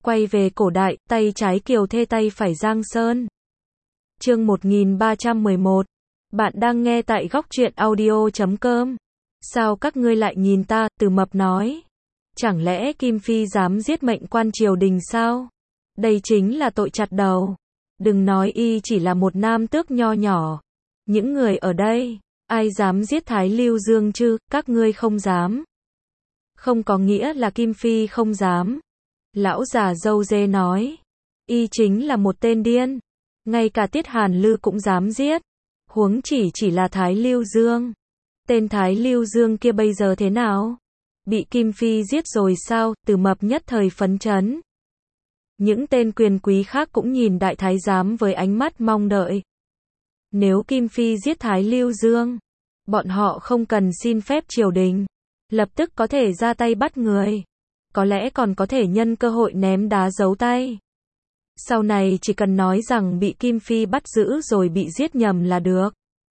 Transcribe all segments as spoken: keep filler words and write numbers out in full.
Quay về cổ đại, tay trái Kiều Thê tay phải Giang Sơn. Chương một nghìn ba trăm mười một. Bạn đang nghe tại góc truyện audio chấm com. Sao các ngươi lại nhìn ta, Từ Mập nói. Chẳng lẽ Kim Phi dám giết mệnh quan triều đình sao? Đây chính là tội chặt đầu. Đừng nói y chỉ là một nam tước nho nhỏ. Những người ở đây, ai dám giết Thái Lưu Dương chứ, các ngươi không dám. Không có nghĩa là Kim Phi không dám. Lão già râu dê nói. Y chính là một tên điên. Ngay cả Tiết Hàn Lư cũng dám giết. Huống chỉ chỉ là Thái Lưu Dương. Tên Thái Lưu Dương kia bây giờ thế nào? Bị Kim Phi giết rồi sao? Từ Mập nhất thời phấn chấn. Những tên quyền quý khác cũng nhìn đại thái giám với ánh mắt mong đợi. Nếu Kim Phi giết Thái Lưu Dương, bọn họ không cần xin phép triều đình, lập tức có thể ra tay bắt người. Có lẽ còn có thể nhân cơ hội ném đá giấu tay. Sau này chỉ cần nói rằng bị Kim Phi bắt giữ rồi bị giết nhầm là được.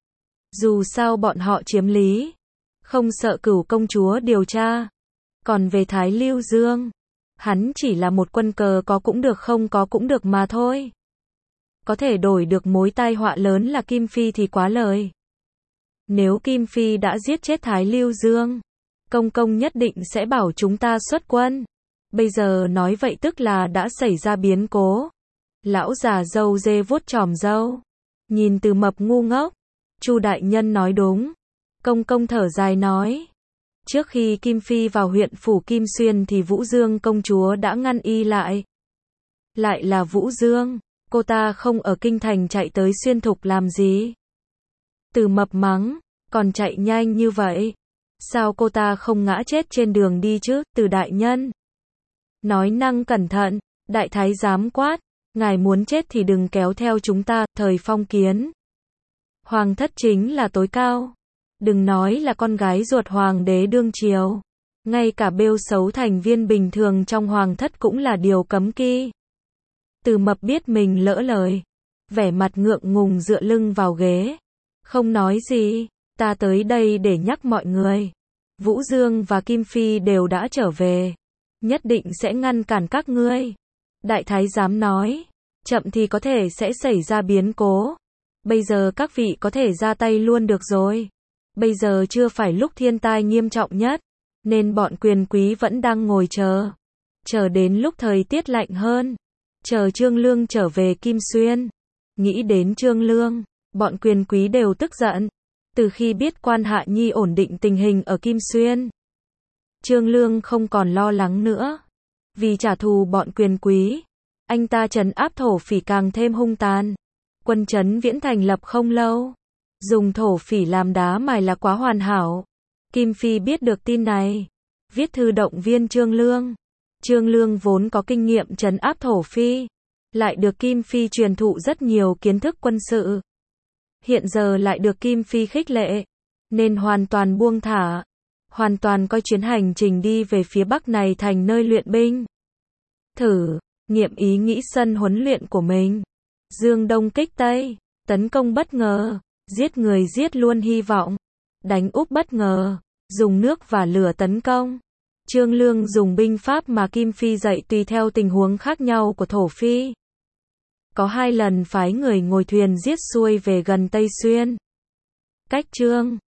Dù sao bọn họ chiếm lý, không sợ Cửu công chúa điều tra. Còn về Thái Lưu Dương, hắn chỉ là một quân cờ có cũng được không có cũng được mà thôi. Có thể đổi được mối tai họa lớn là Kim Phi thì quá lời. Nếu Kim Phi đã giết chết Thái Lưu Dương, công công nhất định sẽ bảo chúng ta xuất quân. Bây giờ nói vậy tức là đã xảy ra biến cố. Lão già râu dê vuốt chòm râu, nhìn Từ Mập ngu ngốc. Chu đại nhân nói đúng. Công công thở dài nói. Trước khi Kim Phi vào huyện phủ Kim Xuyên thì Vũ Dương công chúa đã ngăn y lại. Lại là Vũ Dương, cô ta không ở kinh thành chạy tới Xuyên Thục làm gì? Từ Mập mắng, còn chạy nhanh như vậy, sao cô ta không ngã chết trên đường đi chứ? Từ đại nhân nói năng cẩn thận. Đại thái giám quát, ngài muốn chết thì đừng kéo theo chúng ta. Thời phong kiến, hoàng thất chính là tối cao. Đừng nói là con gái ruột hoàng đế đương triều, ngay cả bêu xấu thành viên bình thường trong hoàng thất cũng là điều cấm kỵ. Từ Mập biết mình lỡ lời, vẻ mặt ngượng ngùng dựa lưng vào ghế, không nói gì. Ta tới đây để nhắc mọi người, Vũ Dương và Kim Phi đều đã trở về, nhất định sẽ ngăn cản các ngươi. Đại thái giám nói, chậm thì có thể sẽ xảy ra biến cố. Bây giờ các vị có thể ra tay luôn được rồi. Bây giờ chưa phải lúc thiên tai nghiêm trọng nhất, nên bọn quyền quý vẫn đang ngồi chờ. Chờ đến lúc thời tiết lạnh hơn, chờ Trương Lương trở về Kim Xuyên. Nghĩ đến Trương Lương, bọn quyền quý đều tức giận. Từ khi biết Quan Hạ Nhi ổn định tình hình ở Kim Xuyên, Trương Lương không còn lo lắng nữa. Vì trả thù bọn quyền quý, anh ta trấn áp thổ phỉ càng thêm hung tàn. Quân trấn Viễn thành lập không lâu, dùng thổ phỉ làm đá mài là quá hoàn hảo. Kim Phi biết được tin này, viết thư động viên Trương Lương. Trương Lương vốn có kinh nghiệm trấn áp thổ phỉ, lại được Kim Phi truyền thụ rất nhiều kiến thức quân sự. Hiện giờ lại được Kim Phi khích lệ, nên hoàn toàn buông thả, hoàn toàn coi chuyến hành trình đi về phía Bắc này thành nơi luyện binh. Thử nghiệm ý nghĩ sân huấn luyện của mình. Dương Đông kích Tây, tấn công bất ngờ, giết người giết luôn hy vọng, đánh úp bất ngờ, dùng nước và lửa tấn công. Trương Lương dùng binh pháp mà Kim Phi dạy tùy theo tình huống khác nhau của thổ phi. Có hai lần phái người ngồi thuyền giết xuôi về gần Tây Xuyên. Cách Trương